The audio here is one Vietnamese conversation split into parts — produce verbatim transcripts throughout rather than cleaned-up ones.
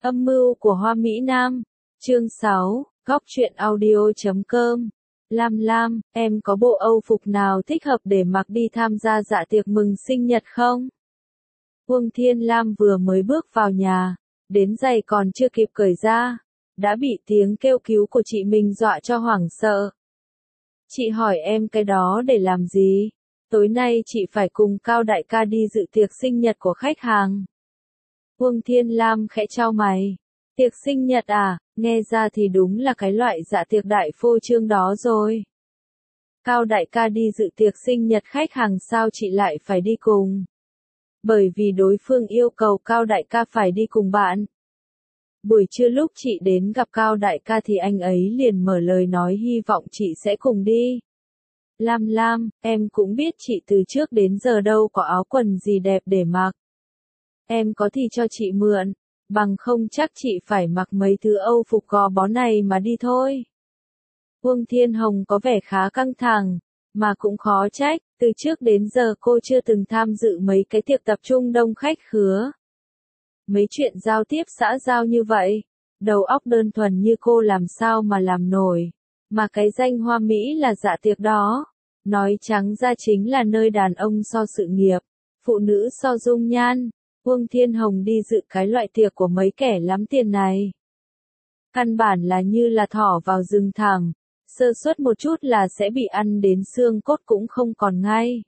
Âm mưu của Hoa Mỹ Nam. Chương sáu, góc truyện audio chấm com. Lam Lam, em có bộ Âu phục nào thích hợp để mặc đi tham gia dạ tiệc mừng sinh nhật không? Uông Thiên Lam vừa mới bước vào nhà, đến giày còn chưa kịp cởi ra, đã bị tiếng kêu cứu của chị mình dọa cho hoảng sợ. Chị hỏi em cái đó để làm gì? Tối nay chị phải cùng Cao đại ca đi dự tiệc sinh nhật của khách hàng. Uông Thiên Lam khẽ chau mày. Tiệc sinh nhật à, nghe ra thì đúng là cái loại dạ tiệc đại phô trương đó rồi. Cao đại ca đi dự tiệc sinh nhật khách hàng sao chị lại phải đi cùng? Bởi vì đối phương yêu cầu Cao đại ca phải đi cùng bạn. Buổi trưa lúc chị đến gặp Cao đại ca thì anh ấy liền mở lời nói hy vọng chị sẽ cùng đi. Lam Lam, em cũng biết chị từ trước đến giờ đâu có áo quần gì đẹp để mặc. Em có thì cho chị mượn, bằng không chắc chị phải mặc mấy thứ Âu phục gò bó này mà đi thôi. Uông Thiên Hồng có vẻ khá căng thẳng, mà cũng khó trách, từ trước đến giờ cô chưa từng tham dự mấy cái tiệc tập trung đông khách khứa. Mấy chuyện giao tiếp xã giao như vậy, đầu óc đơn thuần như cô làm sao mà làm nổi, mà cái danh hoa Mỹ là dạ tiệc đó, nói trắng ra chính là nơi đàn ông so sự nghiệp, phụ nữ so dung nhan. Uông Thiên Hồng đi dự cái loại tiệc của mấy kẻ lắm tiền này. Căn bản là như là thỏ vào rừng thẳm, sơ suất một chút là sẽ bị ăn đến xương cốt cũng không còn ngay.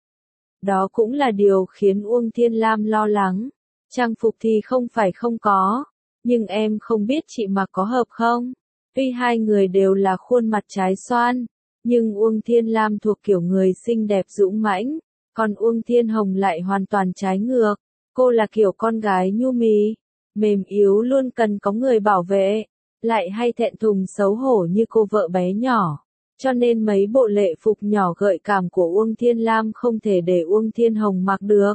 Đó cũng là điều khiến Uông Thiên Lam lo lắng. Trang phục thì không phải không có, nhưng em không biết chị mặc có hợp không? Tuy hai người đều là khuôn mặt trái xoan, nhưng Uông Thiên Lam thuộc kiểu người xinh đẹp dũng mãnh, còn Uông Thiên Hồng lại hoàn toàn trái ngược. Cô là kiểu con gái nhu mì, mềm yếu luôn cần có người bảo vệ, lại hay thẹn thùng xấu hổ như cô vợ bé nhỏ. Cho nên mấy bộ lễ phục nhỏ gợi cảm của Uông Thiên Lam không thể để Uông Thiên Hồng mặc được.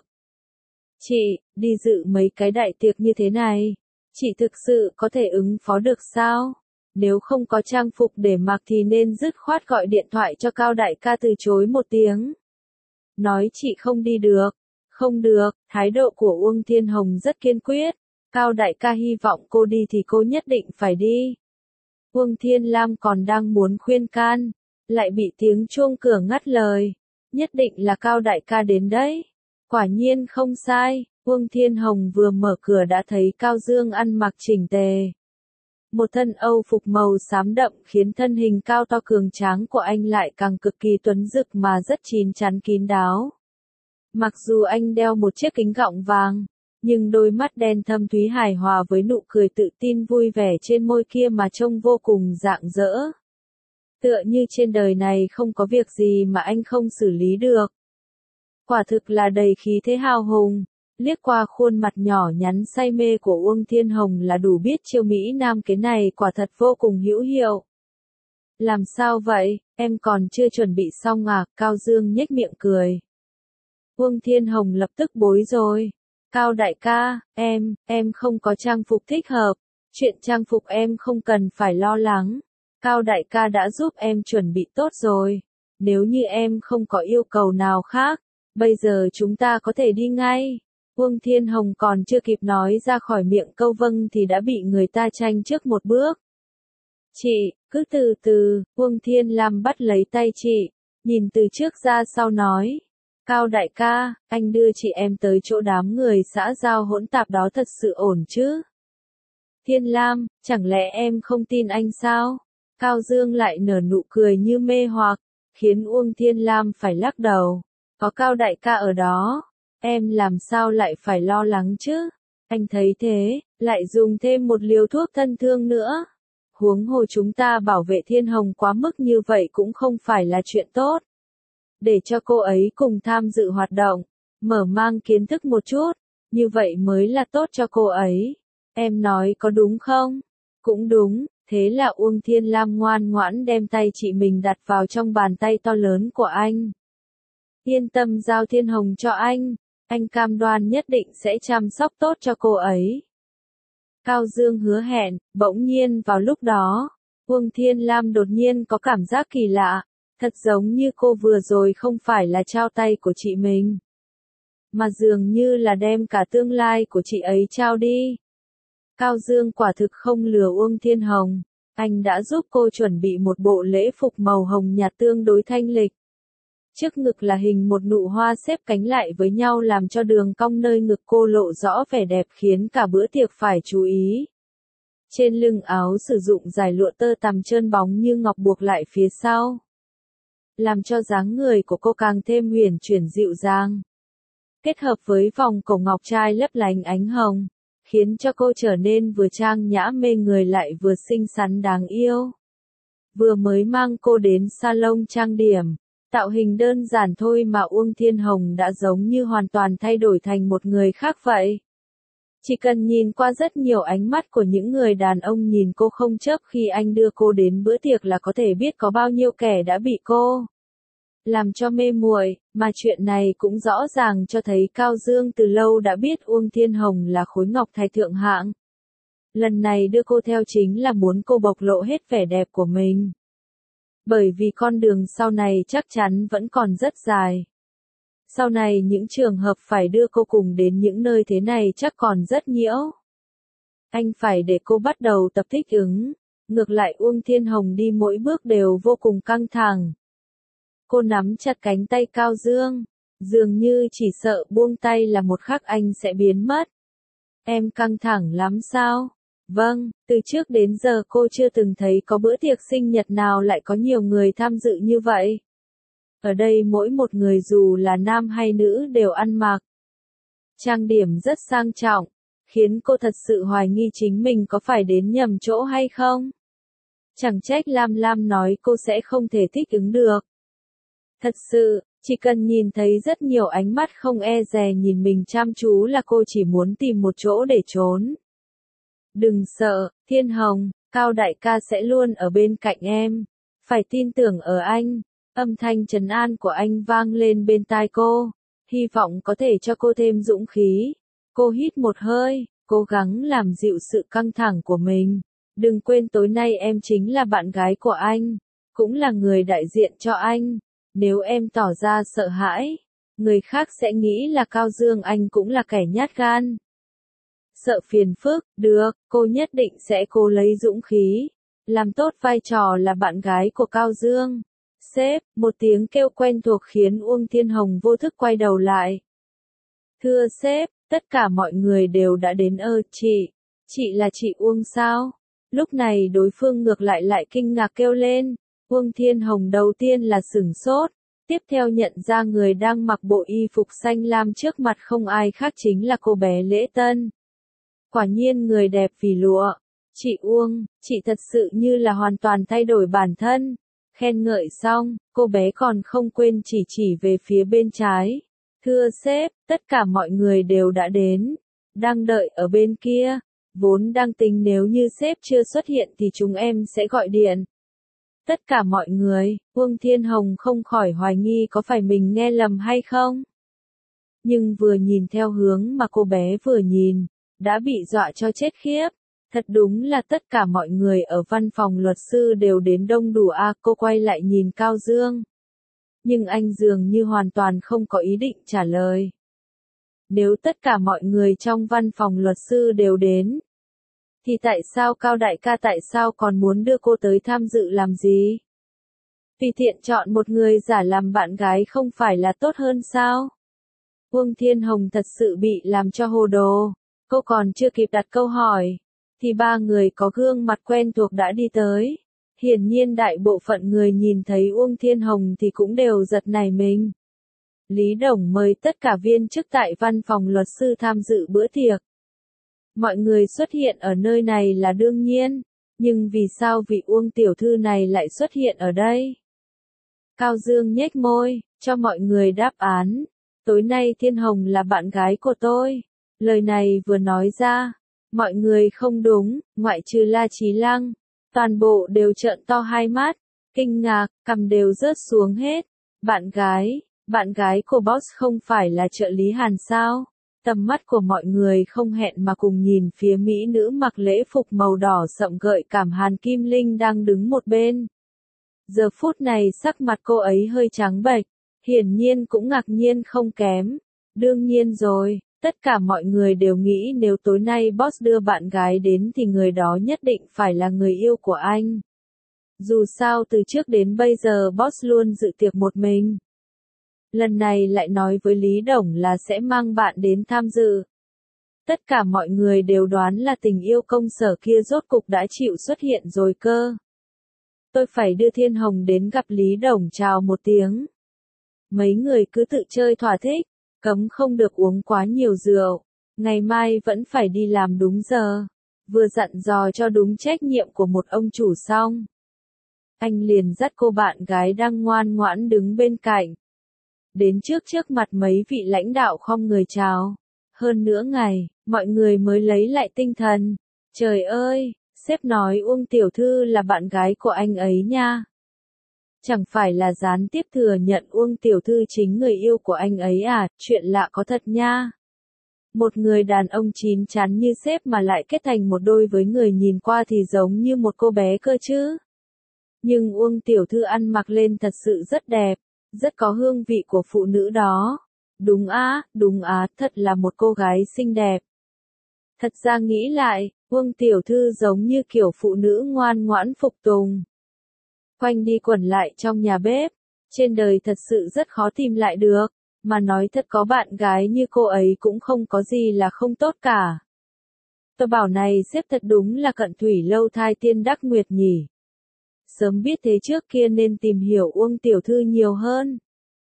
Chị, đi dự mấy cái đại tiệc như thế này, chị thực sự có thể ứng phó được sao? Nếu không có trang phục để mặc thì nên dứt khoát gọi điện thoại cho Cao đại ca từ chối một tiếng. Nói chị không đi được. Không được, thái độ của Uông Thiên Hồng rất kiên quyết. Cao đại ca hy vọng cô đi thì cô nhất định phải đi. Uông Thiên Lam còn đang muốn khuyên can, lại bị tiếng chuông cửa ngắt lời. Nhất định là Cao đại ca đến đấy. Quả nhiên không sai, Uông Thiên Hồng vừa mở cửa đã thấy Cao Dương ăn mặc chỉnh tề. Một thân Âu phục màu xám đậm khiến thân hình cao to cường tráng của anh lại càng cực kỳ tuấn dực mà rất chín chắn kín đáo. Mặc dù anh đeo một chiếc kính gọng vàng, nhưng đôi mắt đen thâm thúy hài hòa với nụ cười tự tin vui vẻ trên môi kia mà trông vô cùng rạng rỡ. Tựa như trên đời này không có việc gì mà anh không xử lý được. Quả thực là đầy khí thế hào hùng, liếc qua khuôn mặt nhỏ nhắn say mê của Uông Thiên Hồng là đủ biết chiêu Mỹ Nam cái này quả thật vô cùng hữu hiệu. Làm sao vậy, em còn chưa chuẩn bị xong à? Cao Dương nhếch miệng cười. Uông Thiên Hồng lập tức bối rối. Cao đại ca, em, em không có trang phục thích hợp. Chuyện trang phục em không cần phải lo lắng. Cao đại ca đã giúp em chuẩn bị tốt rồi. Nếu như em không có yêu cầu nào khác, bây giờ chúng ta có thể đi ngay. Uông Thiên Hồng còn chưa kịp nói ra khỏi miệng câu vâng thì đã bị người ta tranh trước một bước. Chị, cứ từ từ, Uông Thiên Lam bắt lấy tay chị, nhìn từ trước ra sau nói. Cao đại ca, anh đưa chị em tới chỗ đám người xã giao hỗn tạp đó thật sự ổn chứ? Thiên Lam, chẳng lẽ em không tin anh sao? Cao Dương lại nở nụ cười như mê hoặc, khiến Uông Thiên Lam phải lắc đầu. Có Cao đại ca ở đó, em làm sao lại phải lo lắng chứ? Anh thấy thế, lại dùng thêm một liều thuốc thân thương nữa. Huống hồ chúng ta bảo vệ Thiên Hồng quá mức như vậy cũng không phải là chuyện tốt. Để cho cô ấy cùng tham dự hoạt động, mở mang kiến thức một chút, như vậy mới là tốt cho cô ấy. Em nói có đúng không? Cũng đúng, thế là Uông Thiên Lam ngoan ngoãn đem tay chị mình đặt vào trong bàn tay to lớn của anh. Yên tâm giao Thiên Hồng cho anh, anh cam đoan nhất định sẽ chăm sóc tốt cho cô ấy. Cao Dương hứa hẹn, bỗng nhiên vào lúc đó, Uông Thiên Lam đột nhiên có cảm giác kỳ lạ. Thật giống như cô vừa rồi không phải là trao tay của chị mình, mà dường như là đem cả tương lai của chị ấy trao đi. Cao Dương quả thực không lừa Uông Thiên Hồng. Anh đã giúp cô chuẩn bị một bộ lễ phục màu hồng nhạt tương đối thanh lịch. Trước ngực là hình một nụ hoa xếp cánh lại với nhau làm cho đường cong nơi ngực cô lộ rõ vẻ đẹp khiến cả bữa tiệc phải chú ý. Trên lưng áo sử dụng dải lụa tơ tằm trơn bóng như ngọc buộc lại phía sau, làm cho dáng người của cô càng thêm huyền chuyển dịu dàng. Kết hợp với vòng cổ ngọc trai lấp lánh ánh hồng, khiến cho cô trở nên vừa trang nhã mê người lại vừa xinh xắn đáng yêu. Vừa mới mang cô đến salon trang điểm, tạo hình đơn giản thôi mà Uông Thiên Hồng đã giống như hoàn toàn thay đổi thành một người khác vậy. Chỉ cần nhìn qua rất nhiều ánh mắt của những người đàn ông nhìn cô không chớp khi anh đưa cô đến bữa tiệc là có thể biết có bao nhiêu kẻ đã bị cô làm cho mê muội, mà chuyện này cũng rõ ràng cho thấy Cao Dương từ lâu đã biết Uông Thiên Hồng là khối ngọc thạch thượng hạng. Lần này đưa cô theo chính là muốn cô bộc lộ hết vẻ đẹp của mình. Bởi vì con đường sau này chắc chắn vẫn còn rất dài. Sau này những trường hợp phải đưa cô cùng đến những nơi thế này chắc còn rất nhiễu. Anh phải để cô bắt đầu tập thích ứng. Ngược lại Uông Thiên Hồng đi mỗi bước đều vô cùng căng thẳng. Cô nắm chặt cánh tay Cao Dương, dường như chỉ sợ buông tay là một khắc anh sẽ biến mất. Em căng thẳng lắm sao? Vâng, từ trước đến giờ cô chưa từng thấy có bữa tiệc sinh nhật nào lại có nhiều người tham dự như vậy. Ở đây mỗi một người dù là nam hay nữ đều ăn mặc trang điểm rất sang trọng, khiến cô thật sự hoài nghi chính mình có phải đến nhầm chỗ hay không. Chẳng trách Lam Lam nói cô sẽ không thể thích ứng được. Thật sự, chỉ cần nhìn thấy rất nhiều ánh mắt không e dè nhìn mình chăm chú là cô chỉ muốn tìm một chỗ để trốn. Đừng sợ, Thiên Hồng, Cao đại ca sẽ luôn ở bên cạnh em. Phải tin tưởng ở anh. Âm thanh trấn an của anh vang lên bên tai cô. Hy vọng có thể cho cô thêm dũng khí. Cô hít một hơi, cố gắng làm dịu sự căng thẳng của mình. Đừng quên tối nay em chính là bạn gái của anh. Cũng là người đại diện cho anh. Nếu em tỏ ra sợ hãi, người khác sẽ nghĩ là Cao Dương anh cũng là kẻ nhát gan. Sợ phiền phức, được, cô nhất định sẽ cố lấy dũng khí, làm tốt vai trò là bạn gái của Cao Dương. Sếp, một tiếng kêu quen thuộc khiến Uông Thiên Hồng vô thức quay đầu lại. Thưa sếp, tất cả mọi người đều đã đến. Ơ, chị, chị là chị Uông sao? Lúc này đối phương ngược lại lại kinh ngạc kêu lên. Uông Thiên Hồng đầu tiên là sửng sốt, tiếp theo nhận ra người đang mặc bộ y phục xanh lam trước mặt không ai khác chính là cô bé Lễ Tân. Quả nhiên người đẹp vì lụa. Chị Uông, chị thật sự như là hoàn toàn thay đổi bản thân. Khen ngợi xong, cô bé còn không quên chỉ chỉ về phía bên trái. Thưa sếp, tất cả mọi người đều đã đến. Đang đợi ở bên kia. Vốn đang tính nếu như sếp chưa xuất hiện thì chúng em sẽ gọi điện. Tất cả mọi người, Uông Thiên Hồng không khỏi hoài nghi có phải mình nghe lầm hay không. Nhưng vừa nhìn theo hướng mà cô bé vừa nhìn, đã bị dọa cho chết khiếp. Thật đúng là tất cả mọi người ở văn phòng luật sư đều đến đông đủ à. Cô quay lại nhìn Cao Dương. Nhưng anh dường như hoàn toàn không có ý định trả lời. Nếu tất cả mọi người trong văn phòng luật sư đều đến, thì tại sao Cao đại ca tại sao còn muốn đưa cô tới tham dự làm gì? Vì tiện chọn một người giả làm bạn gái không phải là tốt hơn sao? Uông Thiên Hồng thật sự bị làm cho hồ đồ. Cô còn chưa kịp đặt câu hỏi, thì ba người có gương mặt quen thuộc đã đi tới. Hiển nhiên đại bộ phận người nhìn thấy Uông Thiên Hồng thì cũng đều giật nảy mình. Lý Đồng mời tất cả viên chức tại văn phòng luật sư tham dự bữa tiệc. Mọi người xuất hiện ở nơi này là đương nhiên, nhưng vì sao vị Uông tiểu thư này lại xuất hiện ở đây? Cao Dương nhếch môi, cho mọi người đáp án. Tối nay Thiên Hồng là bạn gái của tôi. Lời này vừa nói ra, mọi người không đúng, ngoại trừ La Chí Lăng. Toàn bộ đều trợn to hai mắt, kinh ngạc, cằm đều rớt xuống hết. Bạn gái, bạn gái của boss không phải là trợ lý Hàn sao? Tầm mắt của mọi người không hẹn mà cùng nhìn phía mỹ nữ mặc lễ phục màu đỏ sậm gợi cảm Hàn Kim Linh đang đứng một bên. Giờ phút này sắc mặt cô ấy hơi trắng bệch, hiển nhiên cũng ngạc nhiên không kém. Đương nhiên rồi, Tất cả mọi người đều nghĩ nếu tối nay boss đưa bạn gái đến thì người đó nhất định phải là người yêu của anh. Dù sao từ trước đến bây giờ boss luôn dự tiệc một mình. Lần này lại nói với Lý Đồng là sẽ mang bạn đến tham dự. Tất cả mọi người đều đoán là tình yêu công sở kia rốt cục đã chịu xuất hiện rồi cơ. Tôi phải đưa Thiên Hồng đến gặp Lý Đồng chào một tiếng. Mấy người cứ tự chơi thỏa thích, cấm không được uống quá nhiều rượu, ngày mai vẫn phải đi làm đúng giờ, vừa dặn dò cho đúng trách nhiệm của một ông chủ xong. Anh liền dắt cô bạn gái đang ngoan ngoãn đứng bên cạnh. Đến trước trước mặt mấy vị lãnh đạo khom người chào. Hơn nửa ngày, mọi người mới lấy lại tinh thần. Trời ơi, sếp nói Uông tiểu thư là bạn gái của anh ấy nha. Chẳng phải là gián tiếp thừa nhận Uông tiểu thư chính người yêu của anh ấy à, chuyện lạ có thật nha. Một người đàn ông chín chắn như sếp mà lại kết thành một đôi với người nhìn qua thì giống như một cô bé cơ chứ. Nhưng Uông tiểu thư ăn mặc lên thật sự rất đẹp, rất có hương vị của phụ nữ đó. Đúng á, đúng á, thật là một cô gái xinh đẹp. Thật ra nghĩ lại, Uông tiểu thư giống như kiểu phụ nữ ngoan ngoãn phục tùng. Quanh đi quẩn lại trong nhà bếp, trên đời thật sự rất khó tìm lại được, mà nói thật có bạn gái như cô ấy cũng không có gì là không tốt cả. Tôi bảo này sếp thật đúng là cận thủy lâu thai tiên đắc nguyệt nhỉ. Sớm biết thế trước kia nên tìm hiểu Uông tiểu thư nhiều hơn.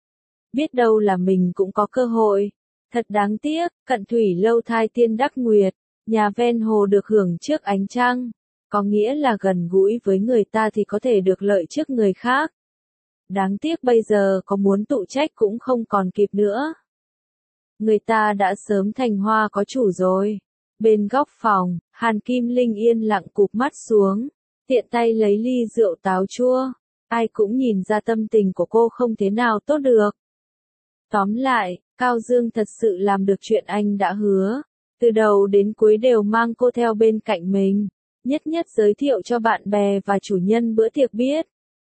Biết đâu là mình cũng có cơ hội. Thật đáng tiếc, cận thủy lâu thai tiên đắc nguyệt, nhà ven hồ được hưởng trước ánh trăng. Có nghĩa là gần gũi với người ta thì có thể được lợi trước người khác. Đáng tiếc bây giờ có muốn tụ trách cũng không còn kịp nữa. Người ta đã sớm thành hoa có chủ rồi. Bên góc phòng, Hàn Kim Linh yên lặng cụp mắt xuống, tiện tay lấy ly rượu táo chua. Ai cũng nhìn ra tâm tình của cô không thế nào tốt được. Tóm lại, Cao Dương thật sự làm được chuyện anh đã hứa. Từ đầu đến cuối đều mang cô theo bên cạnh mình. Nhất nhất giới thiệu cho bạn bè và chủ nhân bữa tiệc biết.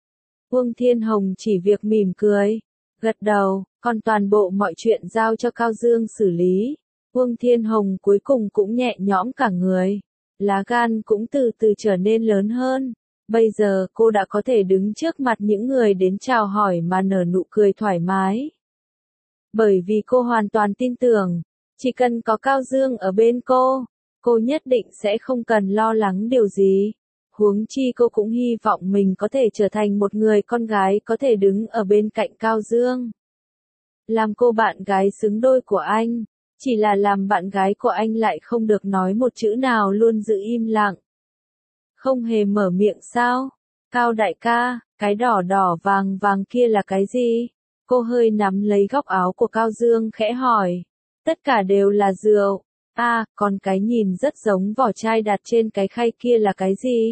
Uông Thiên Hồng chỉ việc mỉm cười, gật đầu, còn toàn bộ mọi chuyện giao cho Cao Dương xử lý. Uông Thiên Hồng cuối cùng cũng nhẹ nhõm cả người. Lá gan cũng từ từ trở nên lớn hơn. Bây giờ cô đã có thể đứng trước mặt những người đến chào hỏi mà nở nụ cười thoải mái. Bởi vì cô hoàn toàn tin tưởng, chỉ cần có Cao Dương ở bên cô, cô nhất định sẽ không cần lo lắng điều gì. Huống chi cô cũng hy vọng mình có thể trở thành một người con gái có thể đứng ở bên cạnh Cao Dương. Làm cô bạn gái xứng đôi của anh, chỉ là làm bạn gái của anh lại không được nói một chữ nào luôn giữ im lặng. Không hề mở miệng sao? Cao đại ca, cái đỏ đỏ vàng vàng kia là cái gì? Cô hơi nắm lấy góc áo của Cao Dương khẽ hỏi. Tất cả đều là rượu. À, còn cái nhìn rất giống vỏ chai đặt trên cái khay kia là cái gì?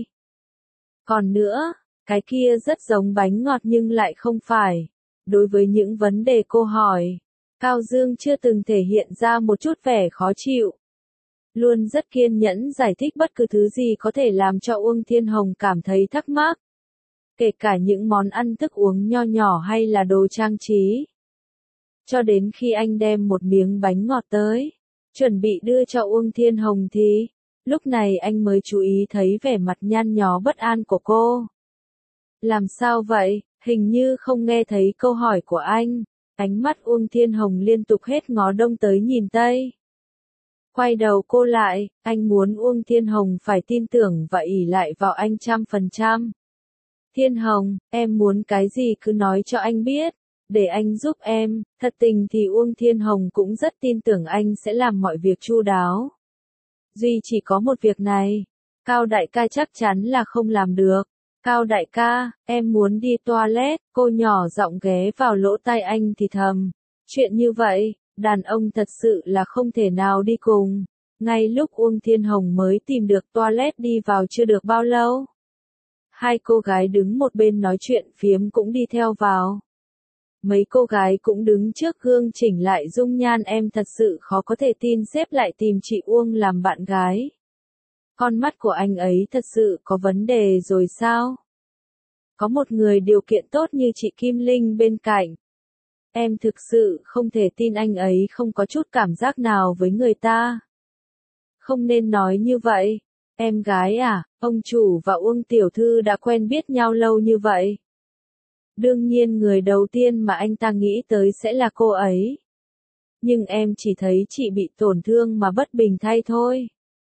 Còn nữa, cái kia rất giống bánh ngọt nhưng lại không phải. Đối với những vấn đề cô hỏi, Cao Dương chưa từng thể hiện ra một chút vẻ khó chịu. Luôn rất kiên nhẫn giải thích bất cứ thứ gì có thể làm cho Uông Thiên Hồng cảm thấy thắc mắc. Kể cả những món ăn thức uống nho nhỏ hay là đồ trang trí. Cho đến khi anh đem một miếng bánh ngọt tới, chuẩn bị đưa cho Uông Thiên Hồng thì, lúc này anh mới chú ý thấy vẻ mặt nhăn nhó bất an của cô. Làm sao vậy, hình như không nghe thấy câu hỏi của anh, ánh mắt Uông Thiên Hồng liên tục hết ngó đông tới nhìn tây. Quay đầu cô lại, anh muốn Uông Thiên Hồng phải tin tưởng và ỷ lại vào anh trăm phần trăm. Thiên Hồng, em muốn cái gì cứ nói cho anh biết, để anh giúp em. Thật tình thì Uông Thiên Hồng cũng rất tin tưởng anh sẽ làm mọi việc chu đáo. Duy chỉ có một việc này, Cao đại ca chắc chắn là không làm được. Cao đại ca, em muốn đi toilet, cô nhỏ giọng ghé vào lỗ tai anh thì thầm. Chuyện như vậy, đàn ông thật sự là không thể nào đi cùng. Ngay lúc Uông Thiên Hồng mới tìm được toilet đi vào chưa được bao lâu. Hai cô gái đứng một bên nói chuyện phiếm cũng đi theo vào. Mấy cô gái cũng đứng trước gương chỉnh lại dung nhan, em thật sự khó có thể tin sếp lại tìm chị Uông làm bạn gái. Con mắt của anh ấy thật sự có vấn đề rồi sao? Có một người điều kiện tốt như chị Kim Linh bên cạnh. Em thực sự không thể tin anh ấy không có chút cảm giác nào với người ta. Không nên nói như vậy. Em gái à, ông chủ và Uông tiểu thư đã quen biết nhau lâu như vậy. Đương nhiên người đầu tiên mà anh ta nghĩ tới sẽ là cô ấy. Nhưng em chỉ thấy chị bị tổn thương mà bất bình thay thôi.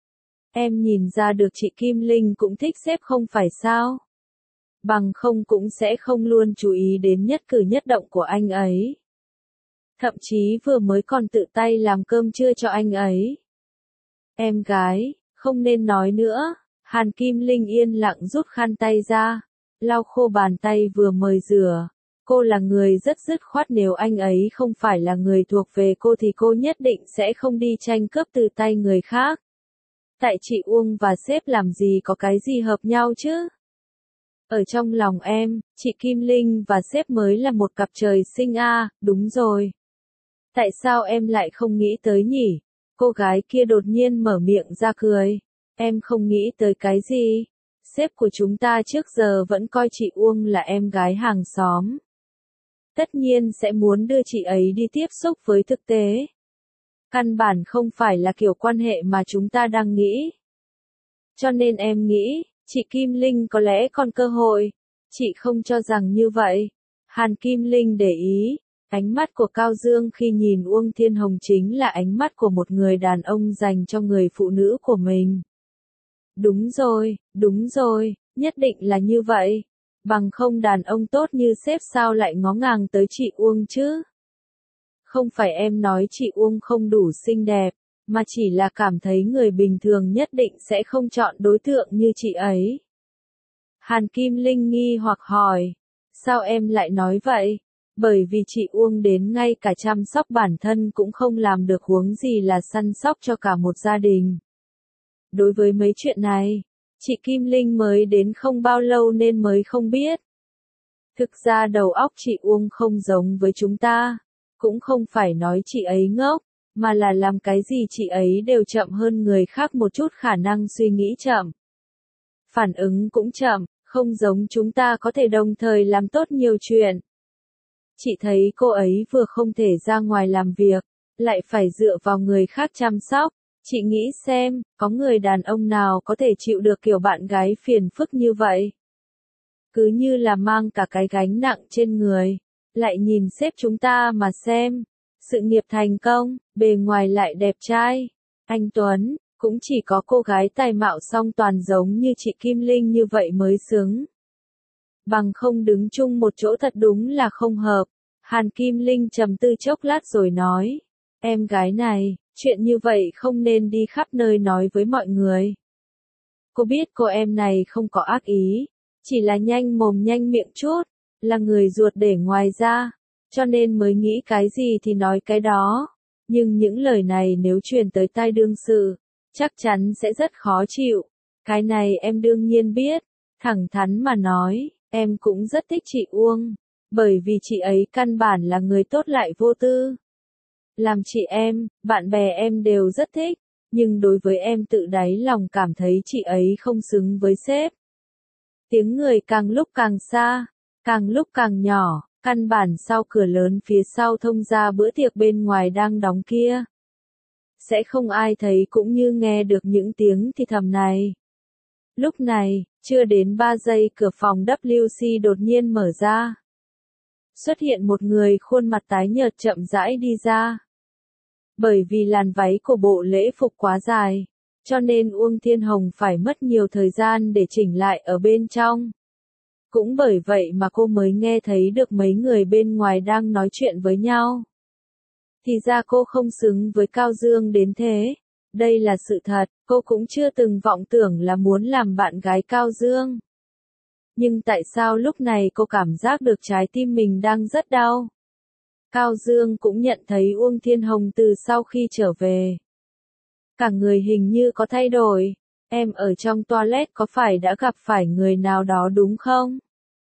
Em nhìn ra được chị Kim Linh cũng thích sếp không phải sao? Bằng không cũng sẽ không luôn chú ý đến nhất cử nhất động của anh ấy. Thậm chí vừa mới còn tự tay làm cơm trưa cho anh ấy. Em gái, không nên nói nữa. Hàn Kim Linh yên lặng rút khăn tay ra, lau khô bàn tay vừa mới rửa. Cô là người rất dứt khoát, nếu anh ấy không phải là người thuộc về cô thì cô nhất định sẽ không đi tranh cướp từ tay người khác. Tại chị Uông và sếp làm gì có cái gì hợp nhau chứ? Ở trong lòng em, chị Kim Linh và sếp mới là một cặp trời sinh a, à, đúng rồi. Tại sao em lại không nghĩ tới nhỉ? Cô gái kia đột nhiên mở miệng ra cười. Em không nghĩ tới cái gì? Sếp của chúng ta trước giờ vẫn coi chị Uông là em gái hàng xóm. Tất nhiên sẽ muốn đưa chị ấy đi tiếp xúc với thực tế. Căn bản không phải là kiểu quan hệ mà chúng ta đang nghĩ. Cho nên em nghĩ, chị Kim Linh có lẽ còn cơ hội. Chị không cho rằng như vậy. Hàn Kim Linh để ý, ánh mắt của Cao Dương khi nhìn Uông Thiên Hồng chính là ánh mắt của một người đàn ông dành cho người phụ nữ của mình. Đúng rồi, đúng rồi, nhất định là như vậy. Bằng không đàn ông tốt như sếp sao lại ngó ngàng tới chị Uông chứ? Không phải em nói chị Uông không đủ xinh đẹp, mà chỉ là cảm thấy người bình thường nhất định sẽ không chọn đối tượng như chị ấy. Hàn Kim Linh nghi hoặc hỏi, sao em lại nói vậy? Bởi vì chị Uông đến ngay cả chăm sóc bản thân cũng không làm được, huống gì là săn sóc cho cả một gia đình. Đối với mấy chuyện này, chị Kim Linh mới đến không bao lâu nên mới không biết. Thực ra đầu óc chị Uông không giống với chúng ta, cũng không phải nói chị ấy ngốc, mà là làm cái gì chị ấy đều chậm hơn người khác một chút, khả năng suy nghĩ chậm. Phản ứng cũng chậm, không giống chúng ta có thể đồng thời làm tốt nhiều chuyện. Chị thấy cô ấy vừa không thể ra ngoài làm việc, lại phải dựa vào người khác chăm sóc. Chị nghĩ xem, có người đàn ông nào có thể chịu được kiểu bạn gái phiền phức như vậy? Cứ như là mang cả cái gánh nặng trên người. Lại nhìn sếp chúng ta mà xem. Sự nghiệp thành công, bề ngoài lại đẹp trai. Anh Tuấn, cũng chỉ có cô gái tài mạo song toàn giống như chị Kim Linh như vậy mới xứng. Bằng không đứng chung một chỗ thật đúng là không hợp. Hàn Kim Linh trầm tư chốc lát rồi nói. Em gái này, chuyện như vậy không nên đi khắp nơi nói với mọi người. Cô biết cô em này không có ác ý, chỉ là nhanh mồm nhanh miệng chút, là người ruột để ngoài ra, cho nên mới nghĩ cái gì thì nói cái đó. Nhưng những lời này nếu truyền tới tai đương sự, chắc chắn sẽ rất khó chịu. Cái này em đương nhiên biết, thẳng thắn mà nói, em cũng rất thích chị Uông, bởi vì chị ấy căn bản là người tốt lại vô tư. Làm chị em, bạn bè em đều rất thích, nhưng đối với em tự đáy lòng cảm thấy chị ấy không xứng với sếp. Tiếng người càng lúc càng xa, càng lúc càng nhỏ, căn bản sau cửa lớn phía sau thông ra bữa tiệc bên ngoài đang đóng kia. Sẽ không ai thấy cũng như nghe được những tiếng thì thầm này. Lúc này, chưa đến ba giây cửa phòng W C đột nhiên mở ra. Xuất hiện một người khuôn mặt tái nhợt chậm rãi đi ra. Bởi vì làn váy của bộ lễ phục quá dài, cho nên Uông Thiên Hồng phải mất nhiều thời gian để chỉnh lại ở bên trong. Cũng bởi vậy mà cô mới nghe thấy được mấy người bên ngoài đang nói chuyện với nhau. Thì ra cô không xứng với Cao Dương đến thế. Đây là sự thật, cô cũng chưa từng vọng tưởng là muốn làm bạn gái Cao Dương. Nhưng tại sao lúc này cô cảm giác được trái tim mình đang rất đau? Cao Dương cũng nhận thấy Uông Thiên Hồng từ sau khi trở về. Cả người hình như có thay đổi. Em ở trong toilet có phải đã gặp phải người nào đó đúng không?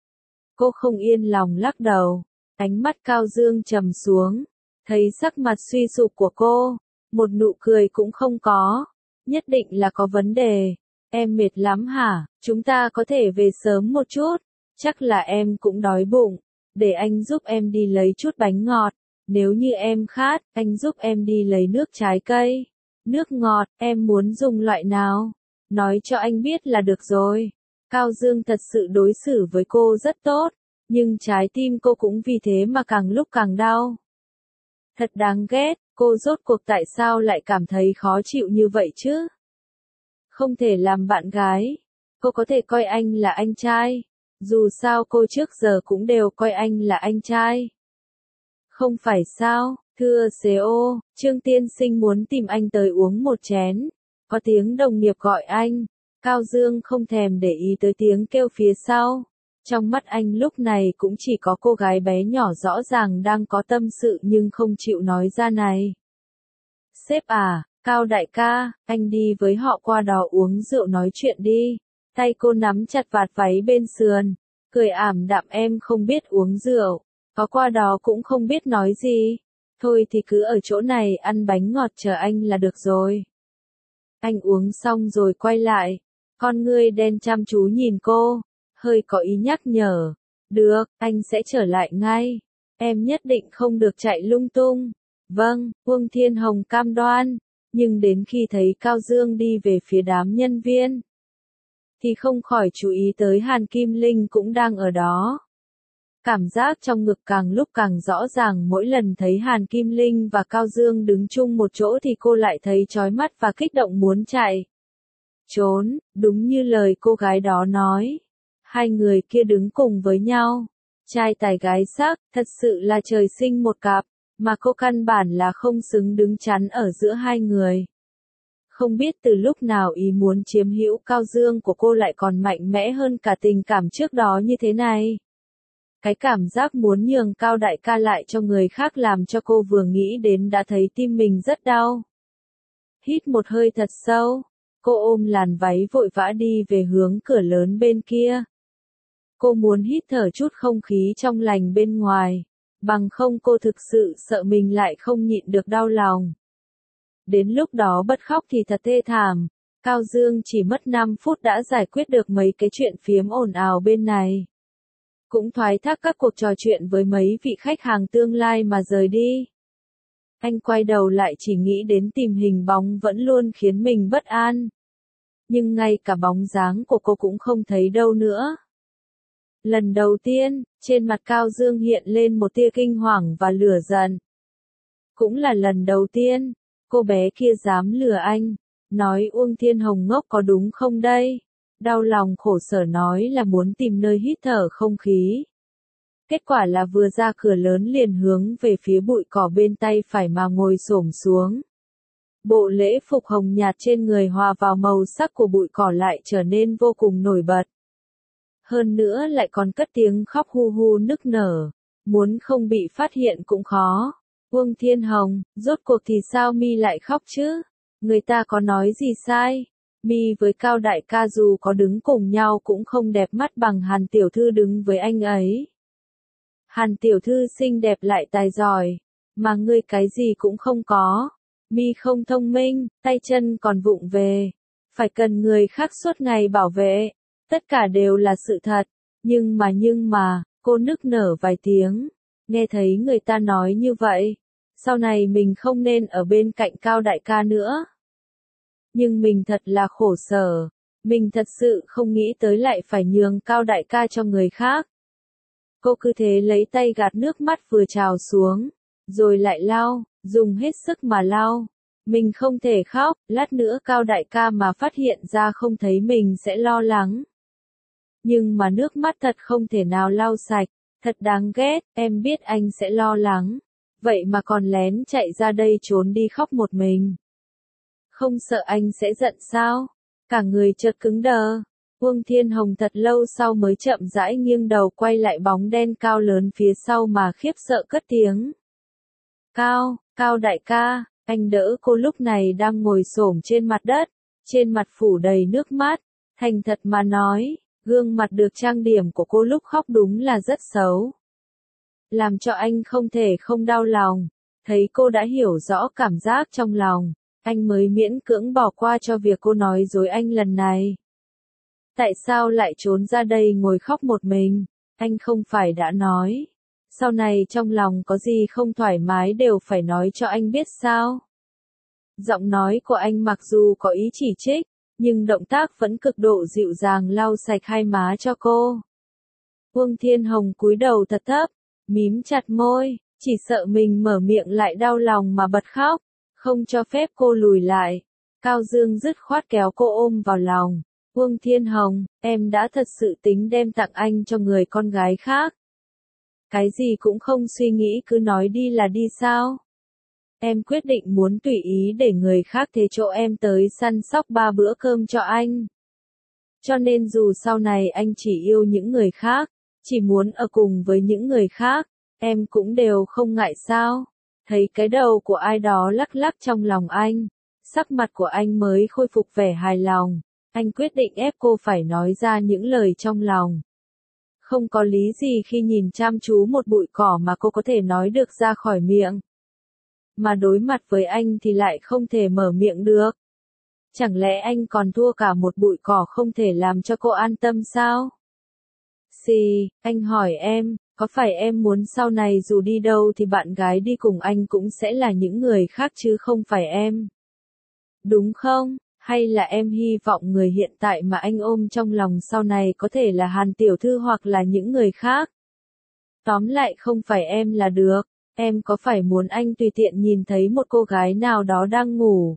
Cô không yên lòng lắc đầu. Ánh mắt Cao Dương trầm xuống. Thấy sắc mặt suy sụp của cô. Một nụ cười cũng không có. Nhất định là có vấn đề. Em mệt lắm hả? Chúng ta có thể về sớm một chút. Chắc là em cũng đói bụng. để anh giúp em đi lấy chút bánh ngọt. Nếu như em khát, anh giúp em đi lấy nước trái cây. Nước ngọt, em muốn dùng loại nào? Nói cho anh biết là được rồi. Cao Dương thật sự đối xử với cô rất tốt, nhưng trái tim cô cũng vì thế mà càng lúc càng đau. Thật đáng ghét, cô rốt cuộc tại sao lại cảm thấy khó chịu như vậy chứ? Không thể làm bạn gái. Cô có thể coi anh là anh trai. Dù sao cô trước giờ cũng đều coi anh là anh trai. Không phải sao, thưa xê ô, Trương tiên sinh muốn tìm anh tới uống một chén. Có tiếng đồng nghiệp gọi anh. Cao Dương không thèm để ý tới tiếng kêu phía sau. Trong mắt anh lúc này cũng chỉ có cô gái bé nhỏ rõ ràng đang có tâm sự nhưng không chịu nói ra này. Sếp à, Cao đại ca, anh đi với họ qua đó uống rượu nói chuyện đi. Tay cô nắm chặt vạt váy bên sườn, cười ảm đạm em không biết uống rượu, có qua đó cũng không biết nói gì. Thôi thì cứ ở chỗ này ăn bánh ngọt chờ anh là được rồi. Anh uống xong rồi quay lại, con ngươi đen chăm chú nhìn cô, hơi có ý nhắc nhở. Được, anh sẽ trở lại ngay. Em nhất định không được chạy lung tung. Vâng, Uông Thiên Hồng cam đoan. Nhưng đến khi thấy Cao Dương đi về phía đám nhân viên, thì không khỏi chú ý tới Hàn Kim Linh cũng đang ở đó. Cảm giác trong ngực càng lúc càng rõ ràng, mỗi lần thấy Hàn Kim Linh và Cao Dương đứng chung một chỗ thì cô lại thấy chói mắt và kích động muốn chạy. Trốn, đúng như lời cô gái đó nói. Hai người kia đứng cùng với nhau. Trai tài gái sắc, thật sự là trời sinh một cặp, mà cô căn bản là không xứng đứng chắn ở giữa hai người. Không biết từ lúc nào ý muốn chiếm hữu Cao Dương của cô lại còn mạnh mẽ hơn cả tình cảm trước đó như thế này. Cái cảm giác muốn nhường Cao đại ca lại cho người khác làm cho cô vừa nghĩ đến đã thấy tim mình rất đau. Hít một hơi thật sâu, cô ôm làn váy vội vã đi về hướng cửa lớn bên kia. Cô muốn hít thở chút không khí trong lành bên ngoài, bằng không cô thực sự sợ mình lại không nhịn được đau lòng. Đến lúc đó bật khóc thì thật thê thảm. Cao Dương chỉ mất năm phút đã giải quyết được mấy cái chuyện phiếm ồn ào bên này. Cũng thoái thác các cuộc trò chuyện với mấy vị khách hàng tương lai mà rời đi. Anh quay đầu lại chỉ nghĩ đến tìm hình bóng vẫn luôn khiến mình bất an. Nhưng ngay cả bóng dáng của cô cũng không thấy đâu nữa. Lần đầu tiên, trên mặt Cao Dương hiện lên một tia kinh hoàng và lửa giận. Cũng là lần đầu tiên, cô bé kia dám lừa anh, nói Uông Thiên Hồng ngốc có đúng không đây? Đau lòng khổ sở nói là muốn tìm nơi hít thở không khí. Kết quả là vừa ra cửa lớn liền hướng về phía bụi cỏ bên tay phải mà ngồi xổm xuống. Bộ lễ phục hồng nhạt trên người hòa vào màu sắc của bụi cỏ lại trở nên vô cùng nổi bật. Hơn nữa lại còn cất tiếng khóc hu hu nức nở, muốn không bị phát hiện cũng khó. Uông Thiên Hồng, rốt cuộc thì sao mi lại khóc chứ? Người ta có nói gì sai? Mi với Cao đại ca dù có đứng cùng nhau cũng không đẹp mắt bằng Hàn tiểu thư đứng với anh ấy. Hàn tiểu thư xinh đẹp lại tài giỏi, mà ngươi cái gì cũng không có. Mi không thông minh, tay chân còn vụng về, phải cần người khác suốt ngày bảo vệ. Tất cả đều là sự thật, nhưng mà nhưng mà, cô nức nở vài tiếng, nghe thấy người ta nói như vậy, sau này mình không nên ở bên cạnh Cao đại ca nữa. Nhưng mình thật là khổ sở, mình thật sự không nghĩ tới lại phải nhường Cao đại ca cho người khác. Cô cứ thế lấy tay gạt nước mắt vừa trào xuống, rồi lại lau, dùng hết sức mà lau. Mình không thể khóc, lát nữa Cao đại ca mà phát hiện ra không thấy mình sẽ lo lắng. Nhưng mà nước mắt thật không thể nào lau sạch, thật đáng ghét, em biết anh sẽ lo lắng. Vậy mà còn lén chạy ra đây trốn đi khóc một mình. Không sợ anh sẽ giận sao? Cả người chợt cứng đờ. Uông Thiên Hồng thật lâu sau mới chậm rãi nghiêng đầu quay lại bóng đen cao lớn phía sau mà khiếp sợ cất tiếng. Cao, Cao đại ca, anh đỡ cô lúc này đang ngồi xổm trên mặt đất, trên mặt phủ đầy nước mắt, thành thật mà nói, gương mặt được trang điểm của cô lúc khóc đúng là rất xấu. Làm cho anh không thể không đau lòng, thấy cô đã hiểu rõ cảm giác trong lòng, anh mới miễn cưỡng bỏ qua cho việc cô nói dối anh lần này. Tại sao lại trốn ra đây ngồi khóc một mình? Anh không phải đã nói, Sau này trong lòng có gì không thoải mái đều phải nói cho anh biết sao? Giọng nói của anh mặc dù có ý chỉ trích, nhưng động tác vẫn cực độ dịu dàng lau sạch hai má cho cô. Uông Thiên Hồng cúi đầu thật thấp, mím chặt môi, chỉ sợ mình mở miệng lại đau lòng mà bật khóc, không cho phép cô lùi lại. Cao Dương dứt khoát kéo cô ôm vào lòng. Uông Thiên Hồng, em đã thật sự tính đem tặng anh cho người con gái khác. Cái gì cũng không suy nghĩ cứ nói đi là đi sao? Em quyết định muốn tùy ý để người khác thế chỗ em tới săn sóc ba bữa cơm cho anh. Cho nên dù sau này anh chỉ yêu những người khác, chỉ muốn ở cùng với những người khác, em cũng đều không ngại sao? Thấy cái đầu của ai đó lắc lắc trong lòng anh, sắc mặt của anh mới khôi phục vẻ hài lòng. Anh quyết định ép cô phải nói ra những lời trong lòng. Không có lý gì khi nhìn chăm chú một bụi cỏ mà cô có thể nói được ra khỏi miệng. Mà đối mặt với anh thì lại không thể mở miệng được. Chẳng lẽ anh còn thua cả một bụi cỏ không thể làm cho cô an tâm sao? Xì, anh hỏi em, có phải em muốn sau này dù đi đâu thì bạn gái đi cùng anh cũng sẽ là những người khác chứ không phải em? Đúng không? Hay là em hy vọng người hiện tại mà anh ôm trong lòng sau này có thể là Hàn tiểu thư hoặc là những người khác? Tóm lại không phải em là được. Em có phải muốn anh tùy tiện nhìn thấy một cô gái nào đó đang ngủ,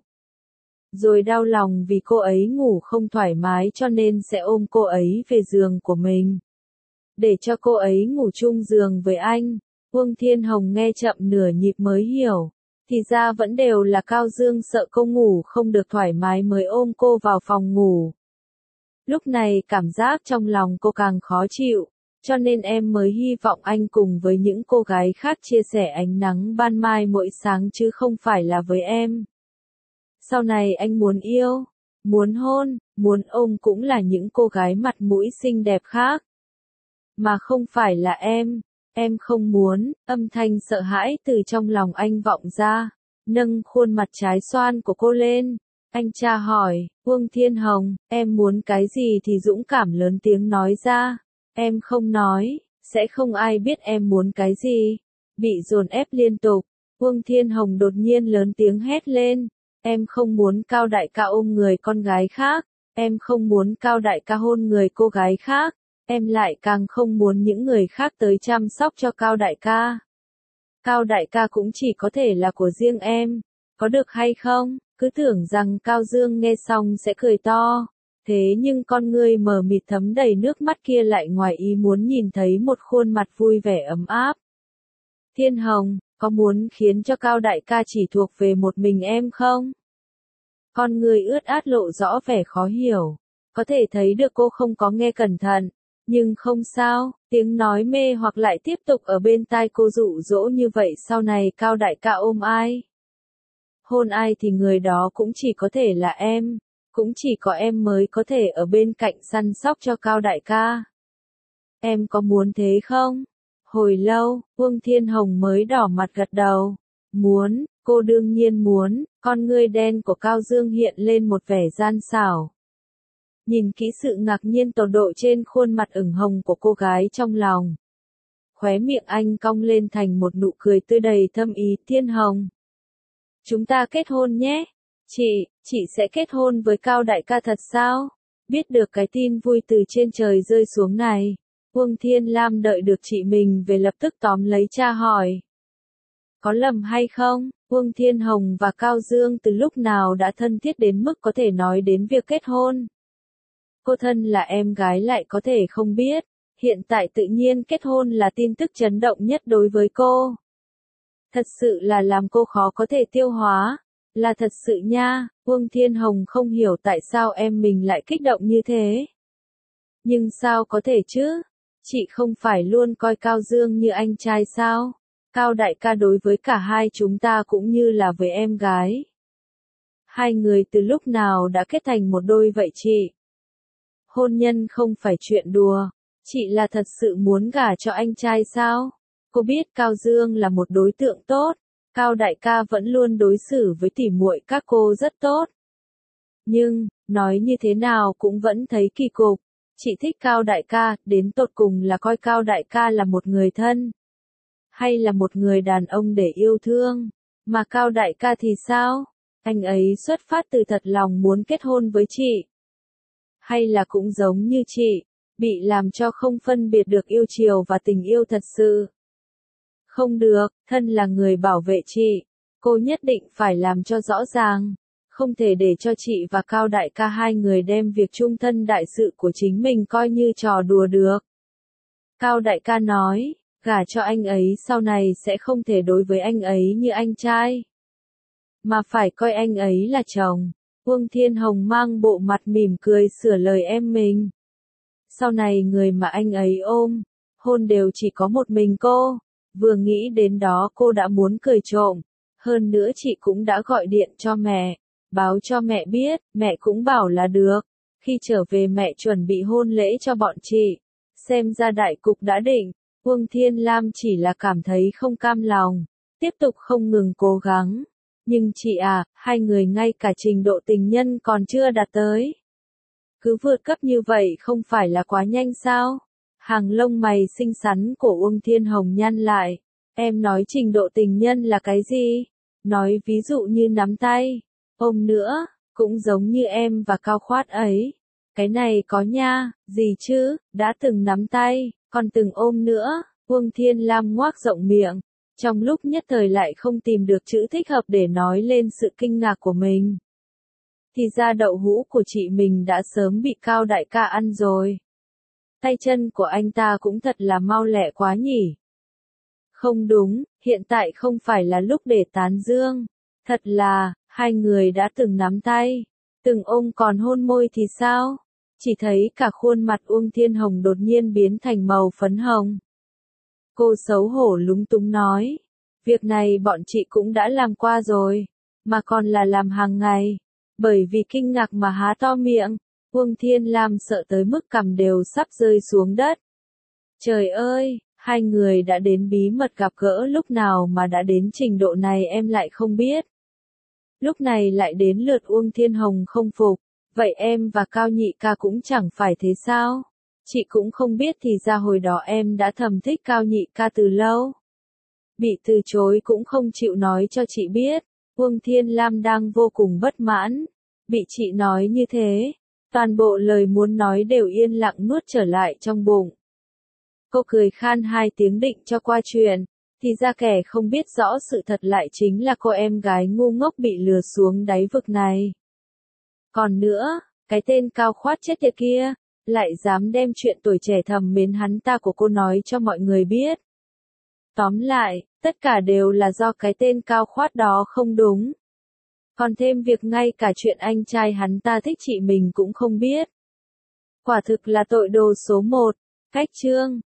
rồi đau lòng vì cô ấy ngủ không thoải mái cho nên sẽ ôm cô ấy về giường của mình, để cho cô ấy ngủ chung giường với anh? Uông Thiên Hồng nghe chậm nửa nhịp mới hiểu. Thì ra vẫn đều là Cao Dương sợ cô ngủ không được thoải mái mới ôm cô vào phòng ngủ. Lúc này cảm giác trong lòng cô càng khó chịu, cho nên em mới hy vọng anh cùng với những cô gái khác chia sẻ ánh nắng ban mai mỗi sáng chứ không phải là với em. Sau này anh muốn yêu, muốn hôn, muốn ôm cũng là những cô gái mặt mũi xinh đẹp khác, mà không phải là em. Em không muốn. Âm thanh sợ hãi từ trong lòng anh vọng ra, nâng khuôn mặt trái xoan của cô lên. Anh tra hỏi, Uông Thiên Hồng, em muốn cái gì thì dũng cảm lớn tiếng nói ra. Em không nói, sẽ không ai biết em muốn cái gì. Bị dồn ép liên tục, Uông Thiên Hồng đột nhiên lớn tiếng hét lên. Em không muốn Cao đại ca ôm người con gái khác. Em không muốn Cao đại ca hôn người cô gái khác. Em lại càng không muốn những người khác tới chăm sóc cho Cao đại ca. Cao đại ca cũng chỉ có thể là của riêng em. Có được hay không? Cứ tưởng rằng Cao Dương nghe xong sẽ cười to. Thế nhưng con ngươi mờ mịt thấm đầy nước mắt kia lại ngoài ý muốn nhìn thấy một khuôn mặt vui vẻ ấm áp. Thiên Hồng, có muốn khiến cho Cao đại ca chỉ thuộc về một mình em không? Con ngươi ướt át lộ rõ vẻ khó hiểu. Có thể thấy được cô không có nghe cẩn thận. Nhưng không sao, tiếng nói mê hoặc lại tiếp tục ở bên tai cô dụ dỗ như vậy sau này Cao đại ca ôm ai, hôn ai thì người đó cũng chỉ có thể là em, cũng chỉ có em mới có thể ở bên cạnh săn sóc cho Cao đại ca. Em có muốn thế không? Hồi lâu, Uông Thiên Hồng mới đỏ mặt gật đầu. Muốn, cô đương nhiên muốn. Con ngươi đen của Cao Dương hiện lên một vẻ gian xảo. Nhìn kỹ sự ngạc nhiên tột độ trên khuôn mặt ửng hồng của cô gái trong lòng. Khóe miệng anh cong lên thành một nụ cười tươi đầy thâm ý. Thiên Hồng, chúng ta kết hôn nhé. Chị, chị sẽ kết hôn với Cao đại ca thật sao? Biết được cái tin vui từ trên trời rơi xuống này, Uông Thiên Lam đợi được chị mình về lập tức tóm lấy cha hỏi. Có lầm hay không? Uông Thiên Hồng và Cao Dương từ lúc nào đã thân thiết đến mức có thể nói đến việc kết hôn? Cô thân là em gái lại có thể không biết, hiện tại tự nhiên kết hôn là tin tức chấn động nhất đối với cô. Thật sự là làm cô khó có thể tiêu hóa, là thật sự nha. Uông Thiên Hồng không hiểu tại sao em mình lại kích động như thế. Nhưng sao có thể chứ? Chị không phải luôn coi Cao Dương như anh trai sao? Cao đại ca đối với cả hai chúng ta cũng như là với em gái. Hai người từ lúc nào đã kết thành một đôi vậy chị? Hôn nhân không phải chuyện đùa, chị là thật sự muốn gả cho anh trai sao? Cô biết Cao Dương là một đối tượng tốt, Cao đại ca vẫn luôn đối xử với tỉ muội các cô rất tốt. Nhưng, nói như thế nào cũng vẫn thấy kỳ cục. Chị thích Cao đại ca, đến tột cùng là coi Cao đại ca là một người thân. hay là một người đàn ông để yêu thương. Mà Cao đại ca thì sao? Anh ấy xuất phát từ thật lòng muốn kết hôn với chị. Hay là cũng giống như chị, bị làm cho không phân biệt được yêu chiều và tình yêu thật sự. Không được, thân là người bảo vệ chị, cô nhất định phải làm cho rõ ràng. Không thể để cho chị và Cao đại ca hai người đem việc chung thân đại sự của chính mình coi như trò đùa được. Cao đại ca nói, gả cho anh ấy sau này sẽ không thể đối với anh ấy như anh trai, mà phải coi anh ấy là chồng. Uông Thiên Hồng mang bộ mặt mỉm cười sửa lời em mình. Sau này người mà anh ấy ôm, hôn đều chỉ có một mình cô. Vừa nghĩ đến đó cô đã muốn cười trộm. Hơn nữa chị cũng đã gọi điện cho mẹ, báo cho mẹ biết, mẹ cũng bảo là được. Khi trở về mẹ chuẩn bị hôn lễ cho bọn chị. Xem ra đại cục đã định, Uông Thiên Lam chỉ là cảm thấy không cam lòng, tiếp tục không ngừng cố gắng. Nhưng chị à, hai người ngay cả trình độ tình nhân còn chưa đạt tới. Cứ vượt cấp như vậy không phải là quá nhanh sao? Hàng lông mày xinh xắn của Uông Thiên Hồng nhăn lại. Em nói trình độ tình nhân là cái gì? Nói ví dụ như nắm tay, ôm nữa, cũng giống như em và Cao Khoát ấy. Cái này có nha, gì chứ, đã từng nắm tay, còn từng ôm nữa. Uông Thiên Lam ngoác rộng miệng, trong lúc nhất thời lại không tìm được chữ thích hợp để nói lên sự kinh ngạc của mình. Thì ra đậu hũ của chị mình đã sớm bị Cao đại ca ăn rồi. Tay chân của anh ta cũng thật là mau lẹ quá nhỉ. Không đúng, hiện tại không phải là lúc để tán dương. Thật là, hai người đã từng nắm tay, từng ôm còn hôn môi thì sao? Chỉ thấy cả khuôn mặt Uông Thiên Hồng đột nhiên biến thành màu phấn hồng. Cô xấu hổ lúng túng nói, việc này bọn chị cũng đã làm qua rồi, mà còn là làm hàng ngày. Bởi vì kinh ngạc mà há to miệng, Uông Thiên Lam sợ tới mức cằm đều sắp rơi xuống đất. Trời ơi, hai người đã đến bí mật gặp gỡ lúc nào mà đã đến trình độ này em lại không biết. Lúc này lại đến lượt Uông Thiên Hồng không phục, vậy em và Cao nhị ca cũng chẳng phải thế sao? Chị cũng không biết thì ra hồi đó em đã thầm thích Cao nhị ca từ lâu. Bị từ chối cũng không chịu nói cho chị biết. Uông Thiên Lam đang vô cùng bất mãn. Bị chị nói như thế, toàn bộ lời muốn nói đều yên lặng nuốt trở lại trong bụng. Cô cười khan hai tiếng định cho qua chuyện, thì ra kẻ không biết rõ sự thật lại chính là cô em gái ngu ngốc bị lừa xuống đáy vực này. Còn nữa, cái tên Cao Khoát chết tiệt kia, lại dám đem chuyện tuổi trẻ thầm mến hắn ta của cô nói cho mọi người biết. Tóm lại, tất cả đều là do cái tên Cao Khoát đó không đúng. Còn thêm việc ngay cả chuyện anh trai hắn ta thích chị mình cũng không biết. Quả thực là tội đồ số một. Cách chương